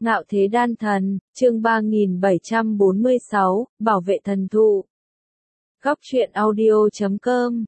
Ngạo thế đan thần, chương 3746, bảo vệ thần thụ. Góc truyện audio.com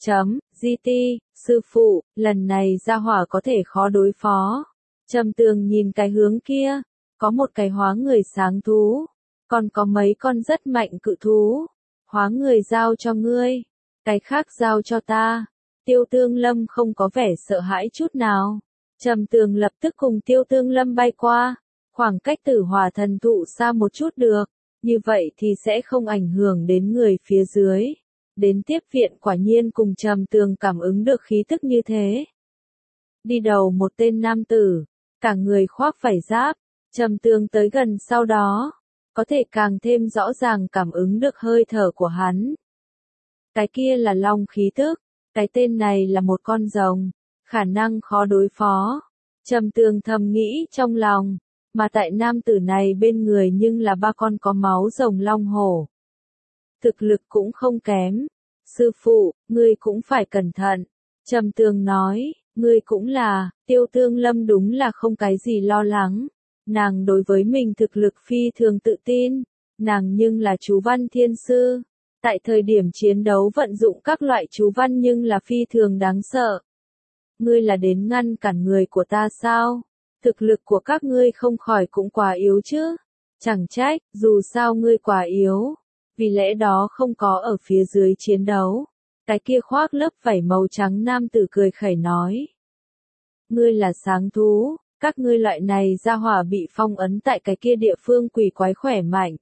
.gt, sư phụ, lần này gia hỏa có thể khó đối phó. Trầm Tường nhìn cái hướng kia, có một cái hóa người sáng thú, còn có mấy con rất mạnh cự thú. Hóa người giao cho ngươi, cái khác giao cho ta. Tiêu Tương Lâm không có vẻ sợ hãi chút nào. Trầm Tường lập tức cùng Tiêu Tương Lâm bay qua, khoảng cách Tử Hỏa thần thụ xa một chút được, như vậy thì sẽ không ảnh hưởng đến người phía dưới. Đến tiếp viện quả nhiên cùng Trầm Tường cảm ứng được khí tức như thế. Đi đầu một tên nam tử, cả người khoác vải giáp, Trầm Tường tới gần sau đó, có thể càng thêm rõ ràng cảm ứng được hơi thở của hắn. Cái kia là long khí tức, cái tên này là một con rồng, khả năng khó đối phó. Trầm Tường thầm nghĩ trong lòng, mà tại nam tử này bên người nhưng là ba con có máu rồng long hổ. Thực lực cũng không kém. Sư phụ, ngươi cũng phải cẩn thận. Trầm Tường nói, ngươi cũng là. Tiêu Tương Lâm đúng là không cái gì lo lắng. Nàng đối với mình thực lực phi thường tự tin. Nàng nhưng là chú văn thiên sư. Tại thời điểm chiến đấu vận dụng các loại chú văn nhưng là phi thường đáng sợ. Ngươi là đến ngăn cản người của ta sao? Thực lực của các ngươi không khỏi cũng quá yếu chứ. Chẳng trách, dù sao ngươi quá yếu. Vì lẽ đó không có ở phía dưới chiến đấu. Cái kia khoác lớp vảy màu trắng nam tử cười khẩy nói. Ngươi là sáng thú, các ngươi loại này gia hỏa bị phong ấn tại cái kia địa phương quỷ quái khỏe mạnh.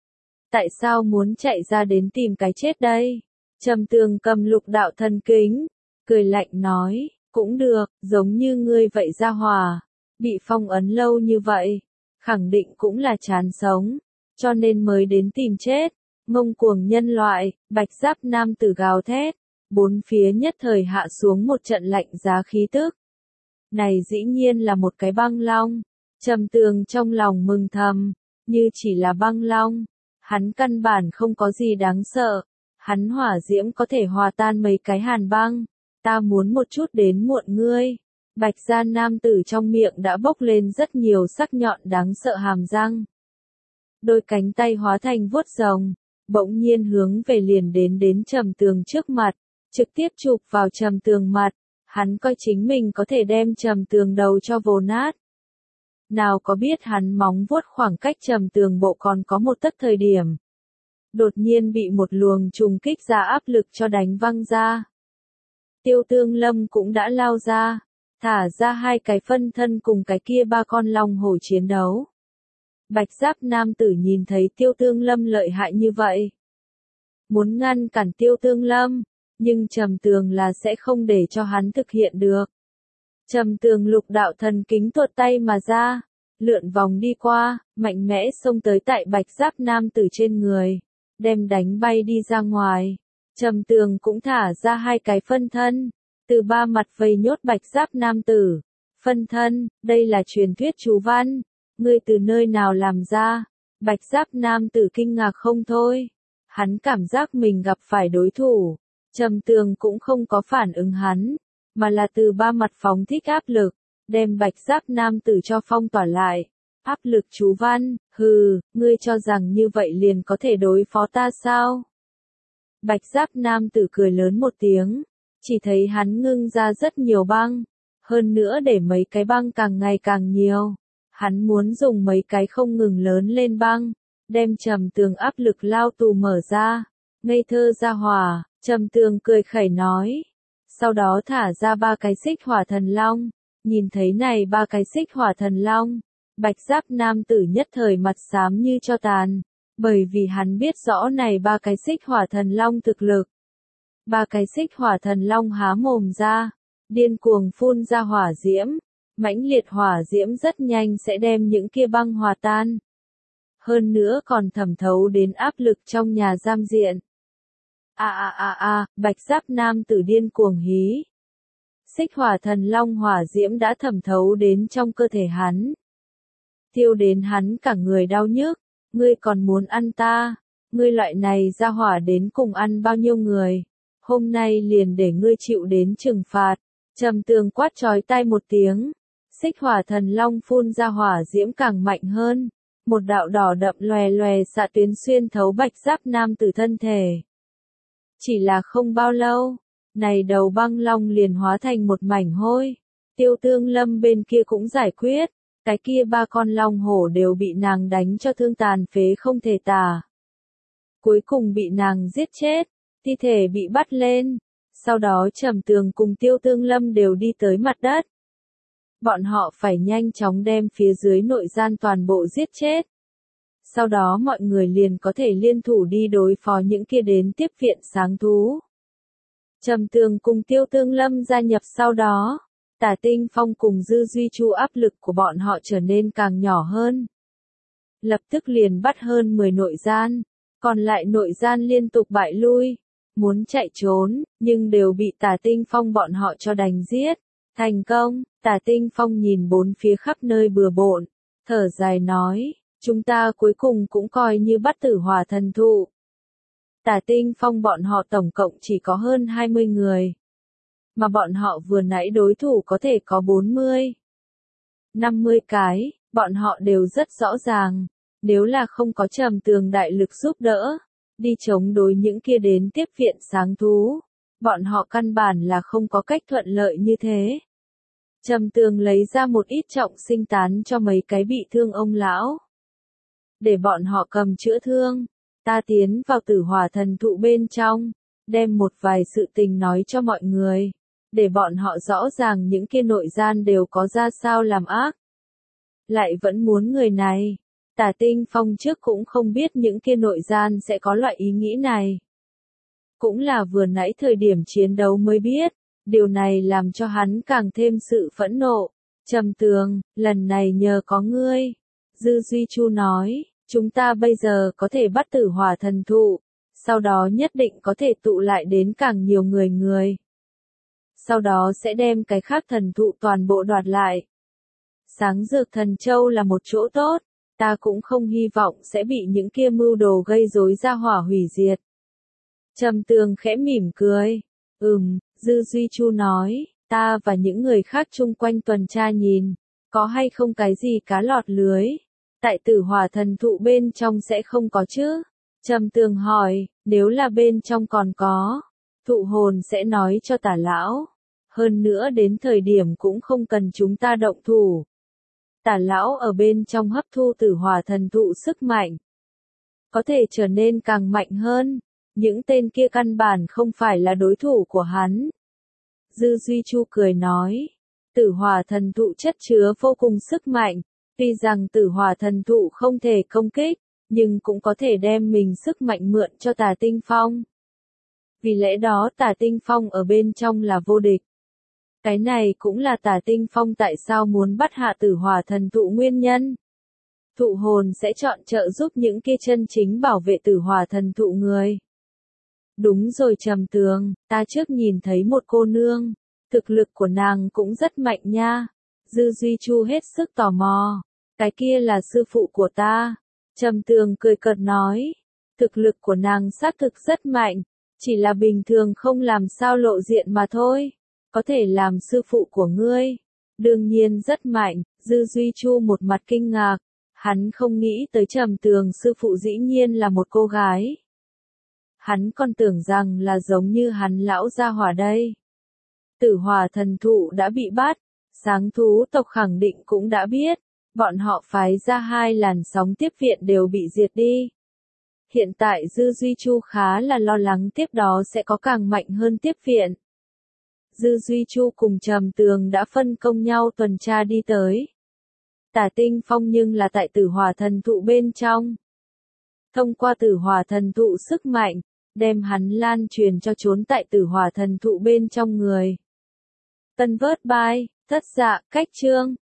Tại sao muốn chạy ra đến tìm cái chết đây? Trầm Tường cầm lục đạo thần kính, cười lạnh nói, cũng được, giống như ngươi vậy gia hỏa, bị phong ấn lâu như vậy, khẳng định cũng là chán sống, cho nên mới đến tìm chết. Ngông cuồng nhân loại, bạch giáp nam tử gào thét, bốn phía nhất thời hạ xuống một trận lạnh giá khí tức. Này dĩ nhiên là một cái băng long. Trầm Tường trong lòng mừng thầm, như chỉ là băng long, hắn căn bản không có gì đáng sợ, hắn hỏa diễm có thể hòa tan mấy cái hàn băng, ta muốn một chút đến muộn ngươi. Bạch gia nam tử trong miệng đã bốc lên rất nhiều sắc nhọn đáng sợ hàm răng. Đôi cánh tay hóa thành vuốt rồng, bỗng nhiên hướng về liền đến Trầm Tường trước mặt, trực tiếp chụp vào Trầm Tường mặt, hắn coi chính mình có thể đem Trầm Tường đầu cho vồ nát. Nào có biết hắn móng vuốt khoảng cách Trầm Tường bộ còn có một tấc thời điểm. Đột nhiên bị một luồng trùng kích ra áp lực cho đánh văng ra. Tiêu Tương Lâm cũng đã lao ra, thả ra hai cái phân thân cùng cái kia ba con long hổ chiến đấu. Bạch giáp nam tử nhìn thấy Tiêu Tương Lâm lợi hại như vậy. Muốn ngăn cản Tiêu Tương Lâm, nhưng Trầm Tường là sẽ không để cho hắn thực hiện được. Trầm Tường lục đạo thần kính tuột tay mà ra, lượn vòng đi qua, mạnh mẽ xông tới tại bạch giáp nam tử trên người, đem đánh bay đi ra ngoài. Trầm Tường cũng thả ra hai cái phân thân, từ ba mặt vây nhốt bạch giáp nam tử. Phân thân, đây là truyền thuyết chú văn. Ngươi từ nơi nào làm ra? Bạch giáp nam tử kinh ngạc không thôi. Hắn cảm giác mình gặp phải đối thủ. Trầm Tường cũng không có phản ứng hắn, mà là từ ba mặt phóng thích áp lực, đem bạch giáp nam tử cho phong tỏa lại. Áp lực chú văn, hừ, ngươi cho rằng như vậy liền có thể đối phó ta sao? Bạch giáp nam tử cười lớn một tiếng, chỉ thấy hắn ngưng ra rất nhiều băng, hơn nữa để mấy cái băng càng ngày càng nhiều. Hắn muốn dùng mấy cái không ngừng lớn lên băng, đem Trầm Tường áp lực lao tù mở ra. Ngây thơ ra hỏa, Trầm Tường cười khẩy nói. Sau đó thả ra ba cái xích hỏa thần long. Nhìn thấy này ba cái xích hỏa thần long, bạch giáp nam tử nhất thời mặt xám như cho tàn, bởi vì hắn biết rõ này ba cái xích hỏa thần long thực lực. Ba cái xích hỏa thần long há mồm ra, điên cuồng phun ra hỏa diễm. Mãnh liệt hỏa diễm rất nhanh sẽ đem những kia băng hòa tan. Hơn nữa còn thẩm thấu đến áp lực trong nhà giam diện. Bạch giáp nam tử điên cuồng hí. Xích hỏa thần long hỏa diễm đã thẩm thấu đến trong cơ thể hắn. Thiêu đến hắn cả người đau nhức. Ngươi còn muốn ăn ta? Ngươi loại này ra hỏa đến cùng ăn bao nhiêu người? Hôm nay liền để ngươi chịu đến trừng phạt. Trầm Tường quát chói tai một tiếng. Xích hỏa thần long phun ra hỏa diễm càng mạnh hơn. Một đạo đỏ đậm lòe lòe xạ tuyến xuyên thấu bạch giáp nam tử thân thể. Chỉ là không bao lâu, này đầu băng long liền hóa thành một mảnh hôi. Tiêu Tương Lâm bên kia cũng giải quyết, cái kia 3 con long hổ đều bị nàng đánh cho thương tàn phế không thể tả. Cuối cùng bị nàng giết chết, thi thể bị bắt lên, sau đó Trầm Tường cùng Tiêu Tương Lâm đều đi tới mặt đất. Bọn họ phải nhanh chóng đem phía dưới nội gian toàn bộ giết chết. Sau đó mọi người liền có thể liên thủ đi đối phó những kia đến tiếp viện sáng thú. Trầm Tường cùng Tiêu Tương Lâm gia nhập sau đó, Tả Tinh Phong cùng Dư Duy Chu áp lực của bọn họ trở nên càng nhỏ hơn. Lập tức liền bắt hơn 10 nội gian, còn lại nội gian liên tục bại lui, muốn chạy trốn, nhưng đều bị Tả Tinh Phong bọn họ cho đánh giết. Thành công, Tả Tinh Phong nhìn bốn phía khắp nơi bừa bộn, thở dài nói, chúng ta cuối cùng cũng coi như bắt tử hỏa thần thụ. Tả Tinh Phong bọn họ tổng cộng chỉ có hơn 20 người. Mà bọn họ vừa nãy đối thủ có thể có 40, 50 cái, bọn họ đều rất rõ ràng. Nếu là không có Trầm Tường đại lực giúp đỡ, đi chống đối những kia đến tiếp viện sáng thú, bọn họ căn bản là không có cách thuận lợi như thế. Trầm Tường lấy ra một ít trọng sinh tán cho mấy cái bị thương ông lão. Để bọn họ cầm chữa thương, ta tiến vào tử hỏa thần thụ bên trong, đem một vài sự tình nói cho mọi người, để bọn họ rõ ràng những kia nội gian đều có ra sao làm ác. Lại vẫn muốn người này. Tả Tinh Phong trước cũng không biết những kia nội gian sẽ có loại ý nghĩ này. Cũng là vừa nãy thời điểm chiến đấu mới biết, điều này làm cho hắn càng thêm sự phẫn nộ. Trầm Tường, lần này nhờ có ngươi. Dư Duy Chu nói, chúng ta bây giờ có thể bắt tử hỏa thần thụ, sau đó nhất định có thể tụ lại đến càng nhiều người. Sau đó sẽ đem cái khác thần thụ toàn bộ đoạt lại. Sáng Dược Thần Châu là một chỗ tốt. Ta cũng không hy vọng sẽ bị những kia mưu đồ gây rối ra hỏa hủy diệt. Trầm Tường khẽ mỉm cười. Dư Duy Chu nói, ta và những người khác chung quanh tuần tra nhìn, có hay không cái gì cá lọt lưới. Tại tử hỏa thần thụ bên trong sẽ không có chứ. Trầm Tường hỏi, nếu là bên trong còn có, thụ hồn sẽ nói cho Tả lão. Hơn nữa đến thời điểm cũng không cần chúng ta động thủ. Tả lão ở bên trong hấp thu tử hỏa thần thụ sức mạnh, có thể trở nên càng mạnh hơn. Những tên kia căn bản không phải là đối thủ của hắn. Dư Duy Chu cười nói, tử hỏa thần thụ chất chứa vô cùng sức mạnh, tuy rằng tử hỏa thần thụ không thể công kích, nhưng cũng có thể đem mình sức mạnh mượn cho Tả Tinh Phong. Vì lẽ đó Tả Tinh Phong ở bên trong là vô địch. Cái này cũng là Tả Tinh Phong tại sao muốn bắt hạ tử hỏa thần thụ nguyên nhân. Thụ hồn sẽ chọn trợ giúp những kia chân chính bảo vệ tử hỏa thần thụ người. Đúng rồi Trầm Tường, ta trước nhìn thấy một cô nương, thực lực của nàng cũng rất mạnh nha. Dư Duy Chu hết sức tò mò, cái kia là sư phụ của ta. Trầm Tường cười cợt nói, thực lực của nàng xác thực rất mạnh, chỉ là bình thường không làm sao lộ diện mà thôi. Có thể làm sư phụ của ngươi, đương nhiên rất mạnh. Dư Duy Chu một mặt kinh ngạc, hắn không nghĩ tới Trầm Tường sư phụ dĩ nhiên là một cô gái. Hắn còn tưởng rằng là giống như hắn lão gia hỏa đây. Tử hỏa thần thụ đã bị bắt, sáng thú tộc khẳng định cũng đã biết, bọn họ phái ra 2 làn sóng tiếp viện đều bị diệt đi. Hiện tại Dư Duy Chu khá là lo lắng tiếp đó sẽ có càng mạnh hơn tiếp viện. Dư Duy Chu cùng Trầm Tường đã phân công nhau tuần tra đi tới. Tả Tinh Phong nhưng là tại tử hỏa thần thụ bên trong. Thông qua tử hỏa thần thụ sức mạnh, đem hắn lan truyền cho trốn tại tử hỏa thần thụ bên trong người. Tân vớt bài, thất dạ, cách chương.